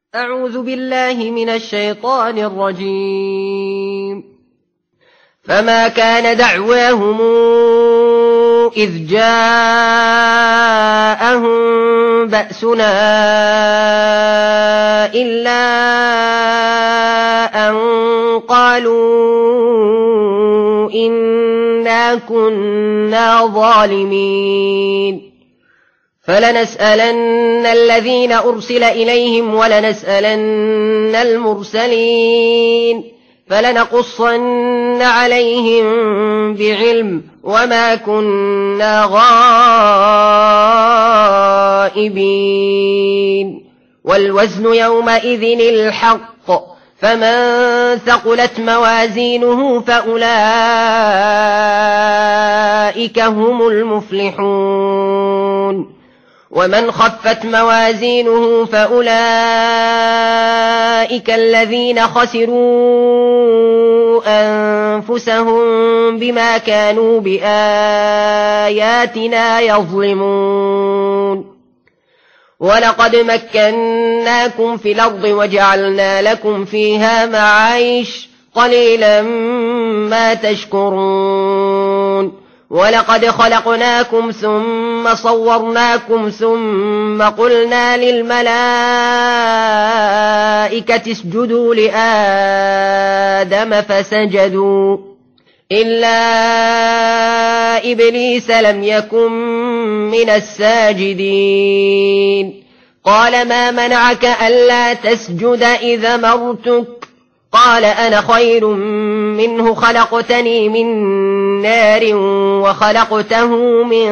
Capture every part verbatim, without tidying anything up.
أعوذ بالله من الشيطان الرجيم. فما كان دعواهم إذ جاءهم بأسنا إلا أن قالوا إنا كنا ظالمين فلنسألن الذين أرسل إليهم ولنسألن المرسلين فلنقصن عليهم بعلم وما كنا غائبين والوزن يومئذ الحق فمن ثقلت موازينه فأولئك هم المفلحون ومن خفت موازينه فأولئك الذين خسروا أنفسهم بما كانوا بآياتنا يظلمون ولقد مكناكم في الأرض وجعلنا لكم فيها معايش قليلا ما تشكرون ولقد خلقناكم ثم صورناكم ثم قلنا للملائكة اسجدوا لآدم فسجدوا إلا إبليس لم يكن من الساجدين قال ما منعك ألا تسجد إذا مرتك قال أنا خير منه خلقتني من نار وخلقته من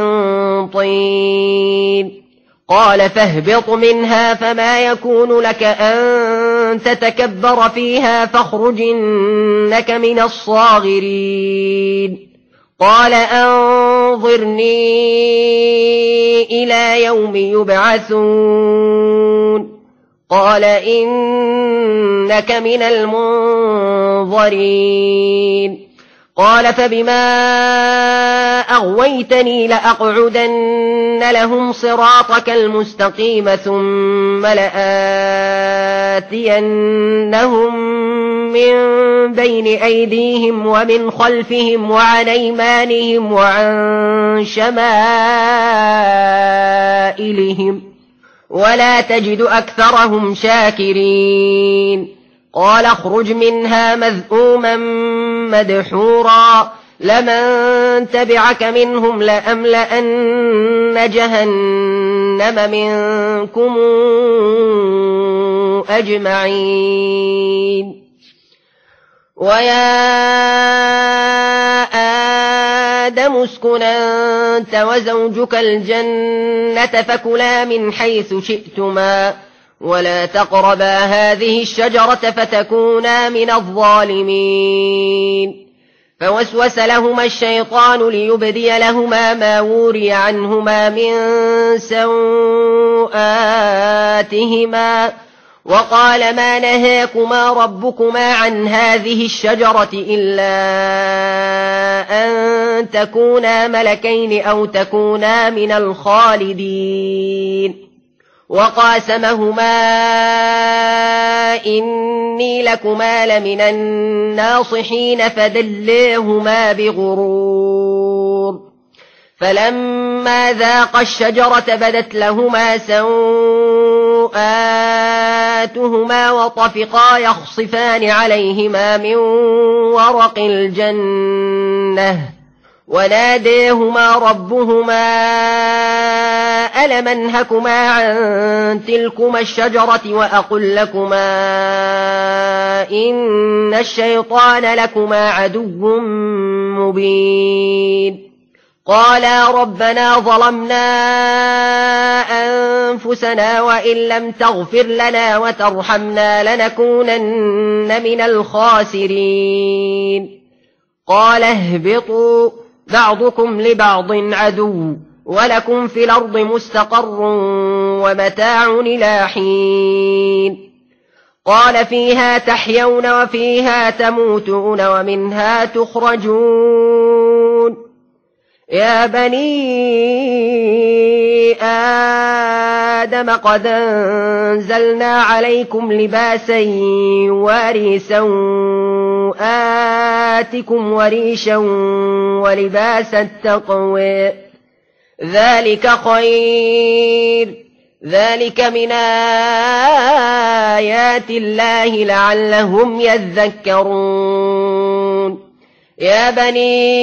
طين قال فاهبط منها فما يكون لك أن تتكبر فيها فاخرج إنك من الصاغرين قال أنظرني إلى يوم يبعثون قال إنك من المنظرين قال فبما أغويتني لأقعدن لهم صراطك المستقيم ثم لآتينهم من بين أيديهم ومن خلفهم وعن أيمانهم وعن شمائلهم ولا تجد أكثرهم شاكرين قال اخرج منها مذءوما مدحورا لمن تبعك منهم لأملأن جهنم منكم أجمعين ويا آدم اسكن أنت وزوجك الجنة فكلا من حيث شئتما ولا تقربا هذه الشجرة فتكونا من الظالمين فوسوس لهما الشيطان ليبدي لهما ما وري عنهما من سوآتهما وقال ما نهاكما ربكما عن هذه الشجرة إلا أن تكونا ملكين أو تكونا من الخالدين وقاسمهما إني لكما لمن الناصحين فدلاهما بغرور فلما ذاقا الشجرة بدت لهما سوآتهما وطفقا يخصفان عليهما من ورق الجنة وناديهما ربهما ألم أنهكما عن تلكما الشجرة وأقل لكما إن الشيطان لكما عدو مبين قالا ربنا ظلمنا أنفسنا وإن لم تغفر لنا وترحمنا لنكونن من الخاسرين قال اهبطوا بعضكم لبعض عدو ولكم في الأرض مستقر ومتاع إلى حين قال فيها تحيون وفيها تموتون ومنها تخرجون يا بني آدم قد أنزلنا عليكم لباسا يواري سوآتكم وريشا ولباس التقوى ذلك خير ذلك من آيات الله لعلهم يذكرون يا بني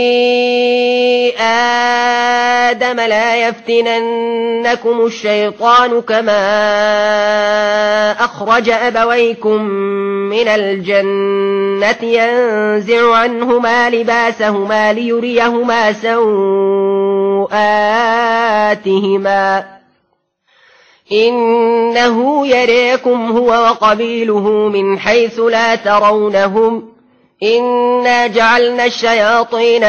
آدم لا يفتننكم الشيطان كما أخرج أبويكم من الجنة ينزع عنهما لباسهما ليريهما سوآتهما إنه يريكم هو وقبيله من حيث لا ترونهم إنا جعلنا الشياطين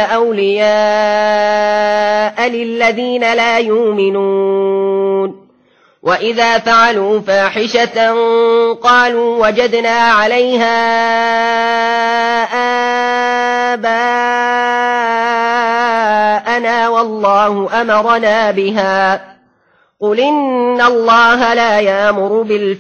أولياء للذين لا يؤمنون وإذا فعلوا فاحشة قالوا وجدنا عليها آباءنا والله أمرنا بها قل إن الله لا يأمر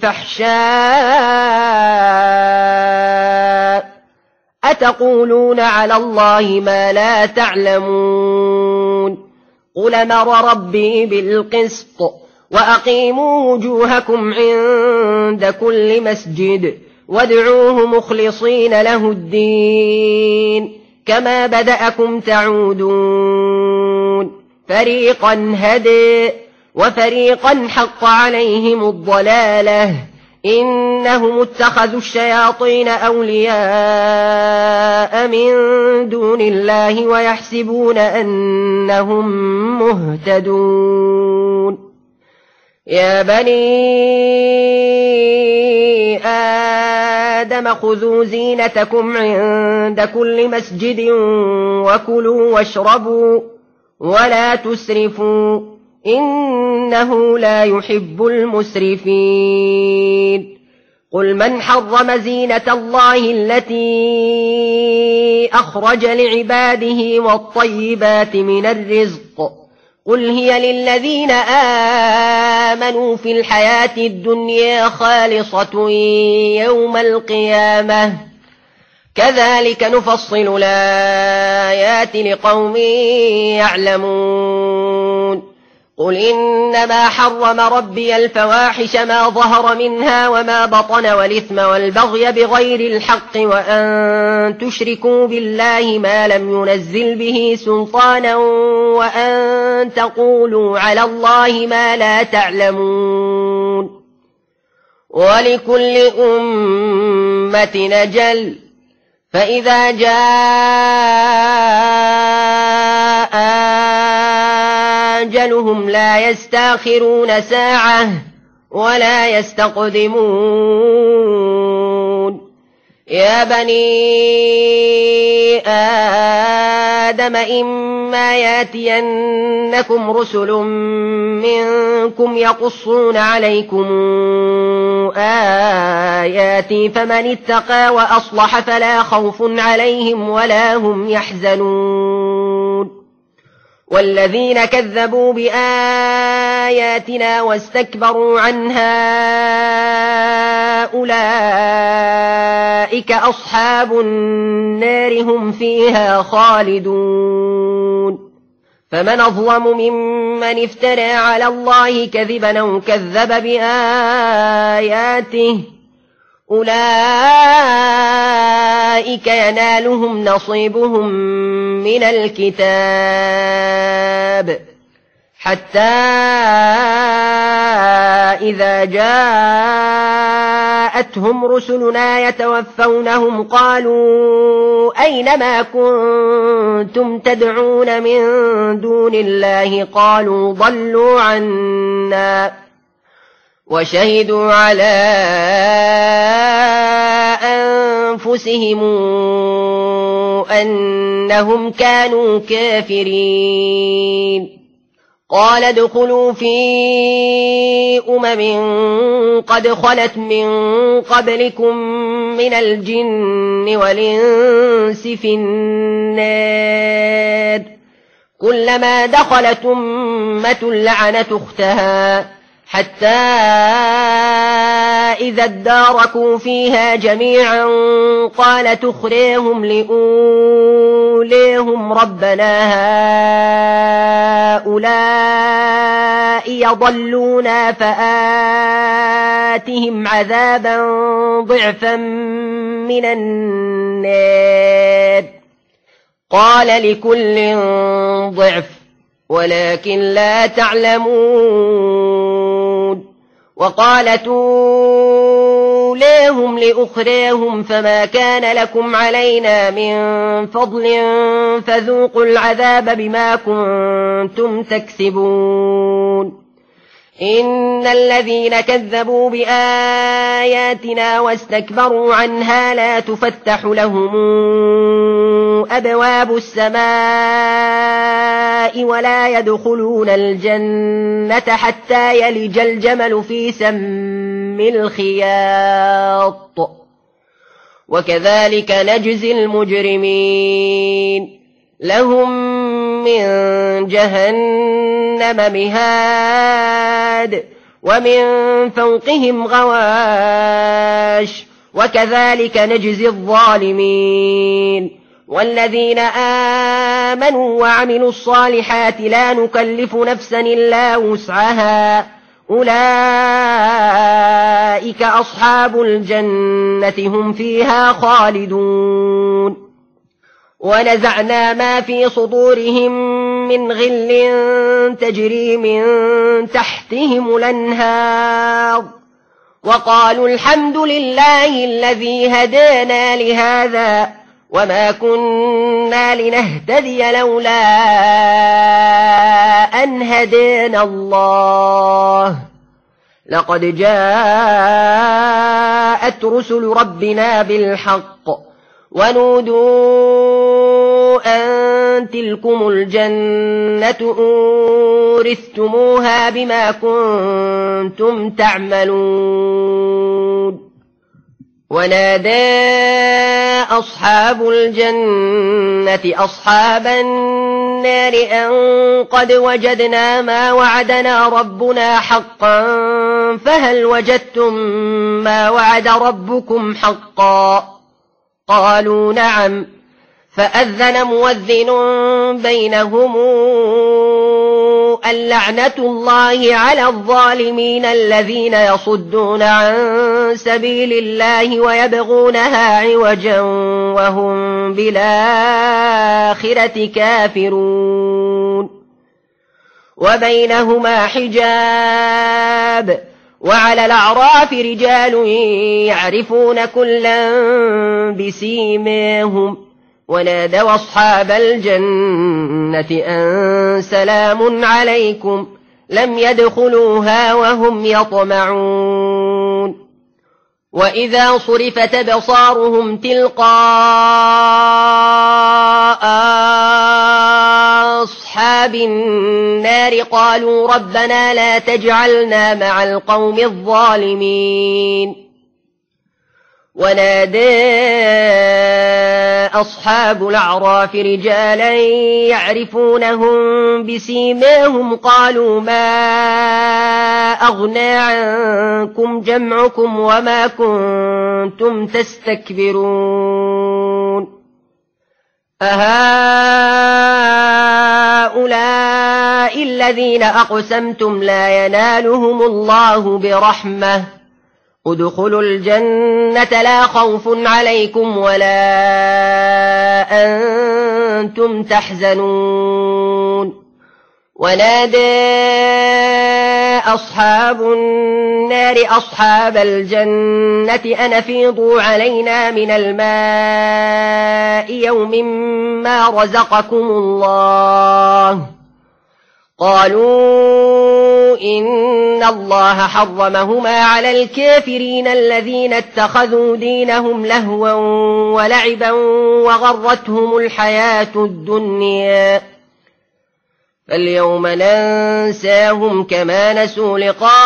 بالفحشاء أتقولون على الله ما لا تعلمون قل أمر ربي بالقسط وأقيموا وجوهكم عند كل مسجد وادعوه مخلصين له الدين كما بدأكم تعودون فريقا هدى وفريقا حق عليهم الضلالة إنهم اتخذوا الشياطين أولياء من دون الله ويحسبون أنهم مهتدون يا بني آدم خذوا زينتكم عند كل مسجد وكلوا واشربوا ولا تسرفوا إنه لا يحب المسرفين قل من حرم زينة الله التي أخرج لعباده والطيبات من الرزق قل هي للذين آمنوا في الحياة الدنيا خالصة يوم القيامة كذلك نفصل الآيات لقوم يعلمون قل إنما حرم ربي الفواحش ما ظهر منها وما بطن والإثم والبغي بغير الحق وأن تشركوا بالله ما لم ينزل به سلطانا وأن تقولوا على الله ما لا تعلمون ولكل أمة أجل فإذا جاء أجلهم لا يستأخرون ساعة ولا يستقدمون يا بني آدم إما ياتينكم رسل منكم يقصون عليكم آياتي فمن اتقى وأصلح فلا خوف عليهم ولا هم يحزنون والذين كذبوا بآياتنا واستكبروا عنها أولئك أصحاب النار هم فيها خالدون فمن أظلم ممن افترى على الله كذبا أو كذب بآياته أولئك ينالهم نصيبهم من الكتاب حتى إذا جاءتهم رسلنا يتوفونهم قالوا أين ما كنتم تدعون من دون الله قالوا ضلوا عنا وشهدوا على أنفسهم أنهم كانوا كافرين قال ادخلوا في أمم قد خلت من قبلكم من الجن والإنس في النار كلما دخلت أمة لعنت أختها حتى إذا اداركوا فيها جميعا قالت أخريهم لأوليهم ربنا هؤلاء يضلونا فآتهم عذابا ضعفا من النار قال لكل ضعف ولكن لا تعلمون وقالت أوليهم لأخريهم فما كان لكم علينا من فضل فذوقوا العذاب بما كنتم تكسبون إن الذين كذبوا بآياتنا واستكبروا عنها لا تفتح لهم أبواب السماء ولا يدخلون الجنة حتى يلج الجمل في سم الخياط وكذلك نجزي المجرمين لهم من جهنم مهاد ومن فوقهم غواش وكذلك نجزي الظالمين والذين آمنوا وعملوا الصالحات لا نكلف نفسا إلا وسعها أولئك أصحاب الجنة هم فيها خالدون ونزعنا ما في صدورهم من غل تجري من تحتهم الأنهار وقالوا الحمد لله الذي هدانا لهذا وما كنا لنهتدي لولا أن هدانا الله لقد جاءت رسل ربنا بالحق ونودوا أن تلكم الجنة أورثتموها بما كنتم تعملون ونادى أصحاب الجنة أصحاب النار أن قد وجدنا ما وعدنا ربنا حقا فهل وجدتم ما وعد ربكم حقا قالوا نعم فأذن مؤذن بينهم اللعنة الله على الظالمين الذين يصدون عن سبيل الله ويبغونها عوجا وهم بالآخرة كافرون وبينهما حجاب وعلى الأعراف رجال يعرفون كلا بسيماهم ونادوا أصحاب الجنة أن سلام عليكم لم يدخلوها وهم يطمعون وإذا صرفت أبصارهم تلقاء أصحاب النار قالوا ربنا لا تجعلنا مع القوم الظالمين ونادى أصحاب الأعراف رجالا يعرفونهم بسيماهم قالوا ما أغنى عنكم جمعكم وما كنتم تستكبرون أهؤلاء الذين أقسمتم لا ينالهم الله برحمة ادخلوا الجنة لا خوف عليكم ولا أنتم تحزنون ونادى أصحاب النار أصحاب الجنة أن أفيضوا علينا من الماء يوم ما رزقكم الله قالوا إن الله حرمهما على الكافرين الذين اتخذوا دينهم لهوا ولعبا وغرتهم الحياة الدنيا فاليوم ننساهم كما نسوا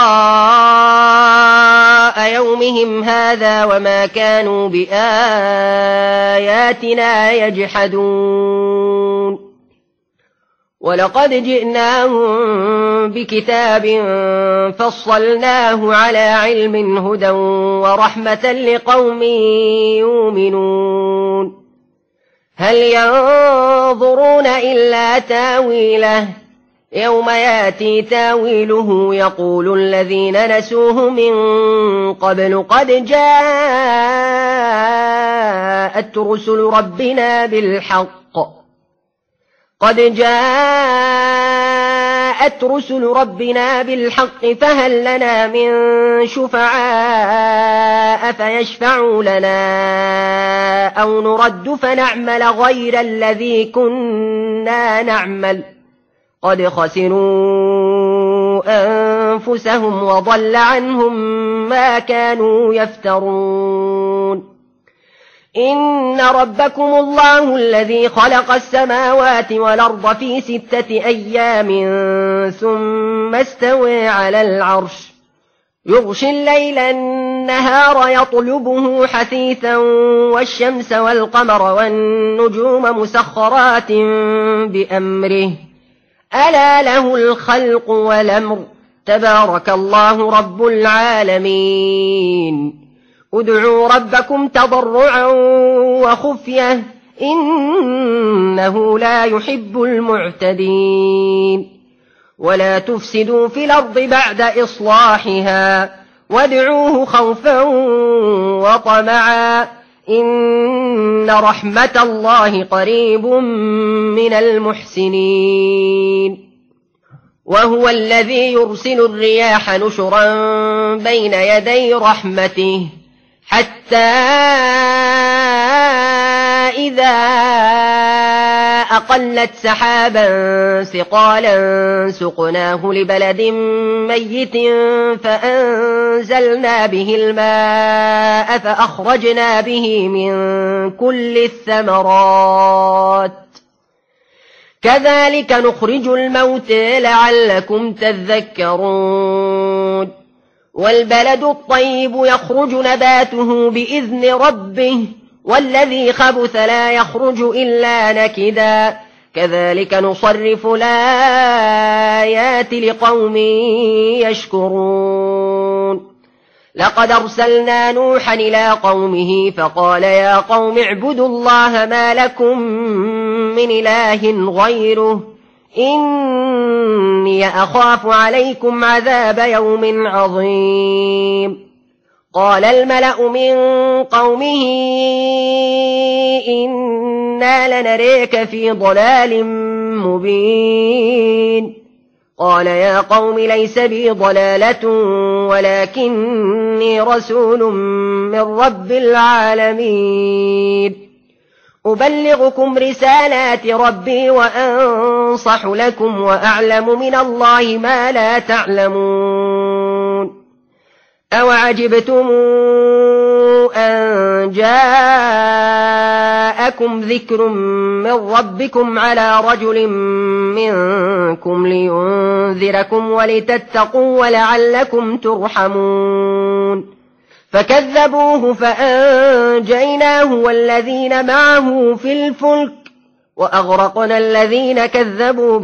لقاء يومهم هذا وما كانوا بآياتنا يجحدون ولقد جئناهم بكتاب فصلناه على علم هدى ورحمة لقوم يؤمنون هل ينظرون إلا تاويله يوم ياتي تاويله يقول الذين نسوه من قبل قد جاءت رسل ربنا بالحق قد جاءت رسل ربنا بالحق فهل لنا من شفعاء فيشفعوا لنا أو نرد فنعمل غير الذي كنا نعمل قد خسروا أنفسهم وضل عنهم ما كانوا يفترون إن ربكم الله الذي خلق السماوات والأرض في ستة أيام ثم استوى على العرش يغشي الليل النهار يطلبه حثيثا والشمس والقمر والنجوم مسخرات بأمره ألا له الخلق والأمر تبارك الله رب العالمين ادعوا ربكم تضرعا وخفية إنه لا يحب المعتدين ولا تفسدوا في الأرض بعد إصلاحها وادعوه خوفا وطمعا إن رحمة الله قريب من المحسنين وهو الذي يرسل الرياح نشرا بين يدي رحمته حتى إذا أقلت سحابا ثقالا سقناه لبلد ميت فأنزلنا به الماء فأخرجنا به من كل الثمرات كذلك نخرج الموتى لعلكم تذكرون والبلد الطيب يخرج نباته بإذن ربه والذي خبث لا يخرج إلا نكدا كذلك نصرف الآيات لقوم يشكرون لقد أرسلنا نوحا إلى قومه فقال يا قوم اعبدوا الله ما لكم من إله غيره إني أخاف عليكم عذاب يوم عظيم قال الملأ من قومه إنا لنريك في ضلال مبين قال يا قوم ليس بي ضلالة ولكني رسول من رب العالمين أبلغكم رسالات ربي وأنصح لكم وأعلم من الله ما لا تعلمون أوعجبتم أن جاءكم ذكر من ربكم على رجل منكم لينذركم ولتتقوا ولعلكم ترحمون فكذبوه فأنجيناه والذين معه في الفلك وأغرقنا الذين كذبوا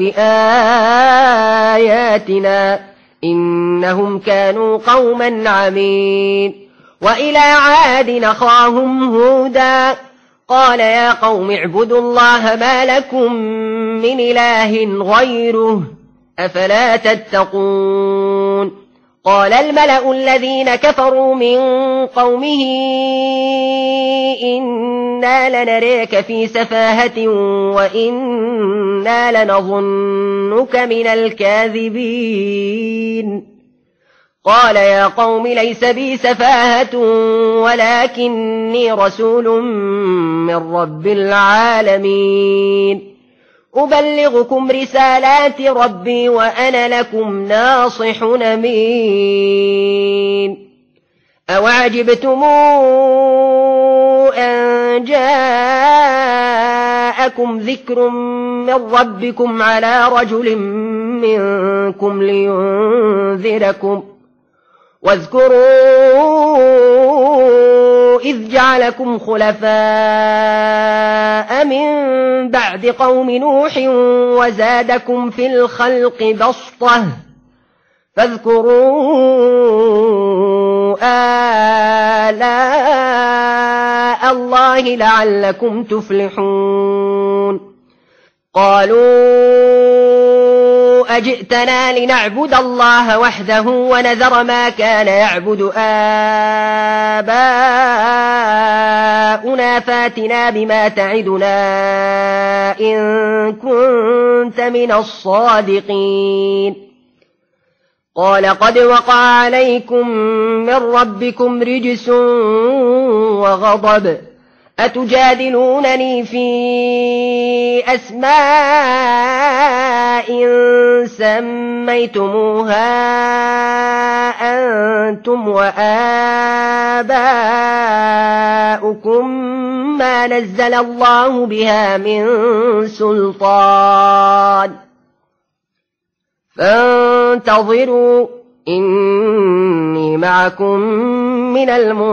بآياتنا إنهم كانوا قوما عمين وإلى عاد أخاهم هودا قال يا قوم اعبدوا الله ما لكم من إله غيره أفلا تتقون قال الملأ الذين كفروا من قومه إنا لنريك في سفاهة وإنا لنظنك من الكاذبين قال يا قوم ليس بي سفاهة ولكني رسول من رب العالمين أبلغكم رسالات ربي وأنا لكم ناصح أمين أوعجبتم أن جاءكم ذكر من ربكم على رجل منكم لينذركم واذكروا إذ جعلكم خلفاء من بعد قوم نوح وزادكم في الخلق بسطة فاذكروا آلاء الله لعلكم تفلحون قالوا أجئتنا لنعبد الله وحده ونذر ما كان يعبد آباؤنا فاتنا بما تعدنا إن كنت من الصادقين قال قد وقع عليكم من ربكم رجس وغضب أتجادلونني في أسماء سميتموها أنتم وآباؤكم ما نزل الله بها من سلطان فانتظروا إني معكم من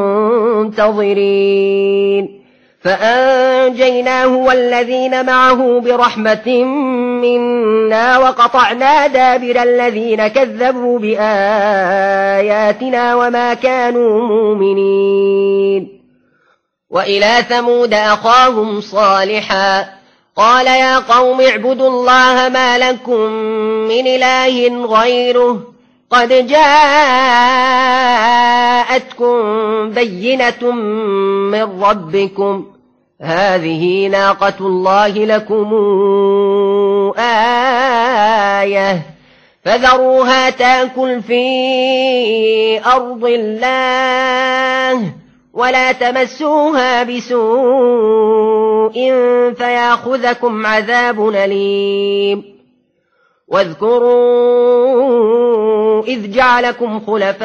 المنتظرين فأنجيناه والذين معه برحمة منا وقطعنا دابر الذين كذبوا بآياتنا وما كانوا مؤمنين وإلى ثمود أخاهم صالحا قال يا قوم اعبدوا الله ما لكم من إله غيره قد جاءتكم بينة من ربكم هذه ناقة الله لكم آية فذروها تأكل في أرض الله ولا تمسوها بسوء فيأخذكم عذاب أليم واذكروا إذ جعلكم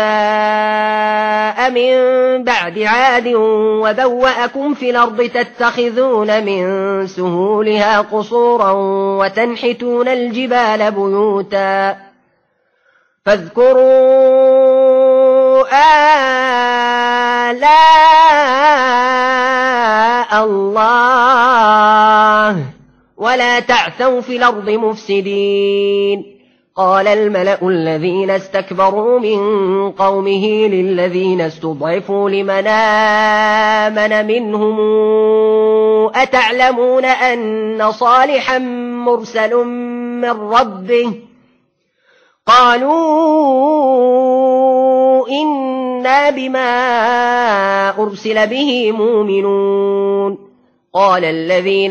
خلفاء من بعد عاد وبوأكم في الأرض تتخذون من سهولها قصورا وتنحتون الجبال بيوتا فاذكروا آلاء الله ولا تعثوا في الأرض مفسدين قال الملأ الذين استكبروا من قومه للذين استضعفوا لمن آمن منهم أتعلمون أن صالحا مرسل من ربه قالوا إنا بما أرسل به مؤمنون قال الذين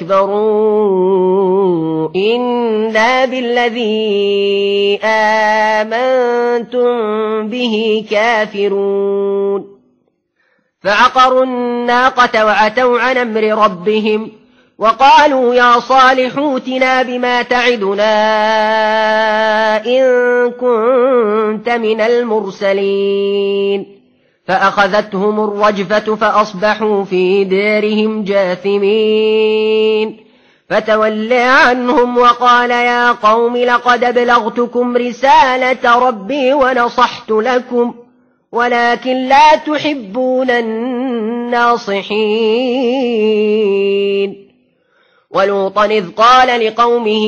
استكبروا إنا بالذي آمنتم به كافرون فعقروا الناقة وعتوا عن أمر ربهم وقالوا يا صالح ائتنا بما تعدنا إن كنت من المرسلين فأخذتهم الرجفة فأصبحوا في دارهم جاثمين فتولى عنهم وقال يا قوم لقد أبلغتكم رسالة ربي ونصحت لكم ولكن لا تحبون الناصحين ولوطا إذ قال لقومه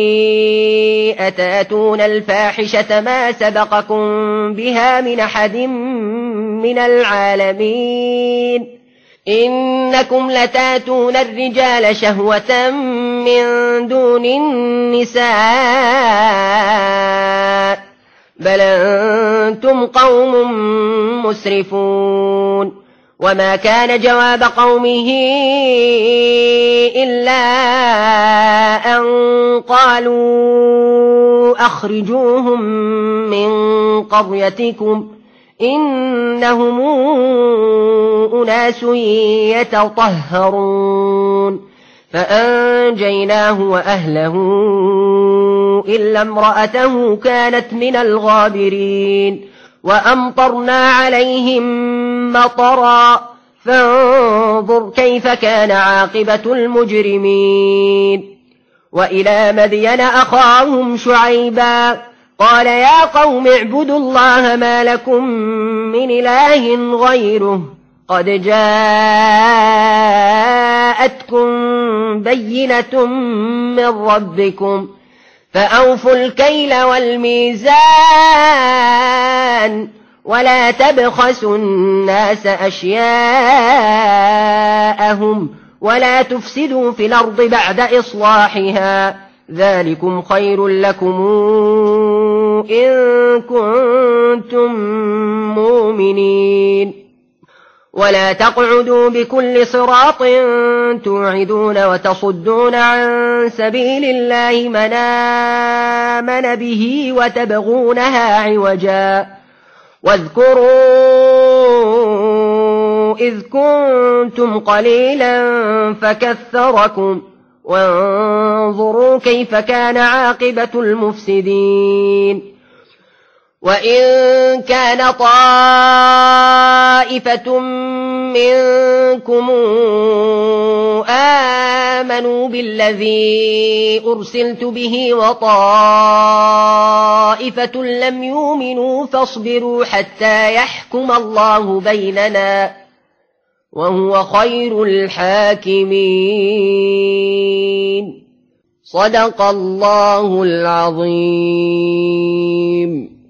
أتأتون الفاحشة ما سبقكم بها من أحد من العالمين إنكم لتاتون الرجال شهوة من دون النساء بل أنتم قوم مسرفون وما كان جواب قومه إلا أن قالوا أخرجوهم من قريتكم إنهم أناس يتطهرون فأنجيناه وأهله إلا امرأته كانت من الغابرين وأمطرنا عليهم مطرا فانظر كيف كان عاقبة المجرمين وإلى مدين أخاهم شعيبا قال يا قوم اعبدوا الله ما لكم من إله غيره قد جاءتكم بينة من ربكم فأوفوا الكيل والميزان ولا تبخسوا الناس أشياءهم ولا تفسدوا في الأرض بعد إصلاحها ذلكم خير لكم إن كنتم مؤمنين ولا تقعدوا بكل صراط توعدون وتصدون عن سبيل الله من آمن به وتبغونها عوجا واذكروا إذ كنتم قليلا فكثركم وانظروا كيف كان عاقبة المفسدين وإن كان طائفة منكم آمنوا بالذي أرسلت به وطائفة لم يؤمنوا فاصبروا حتى يحكم الله بيننا وهو خير الحاكمين صدق الله العظيم.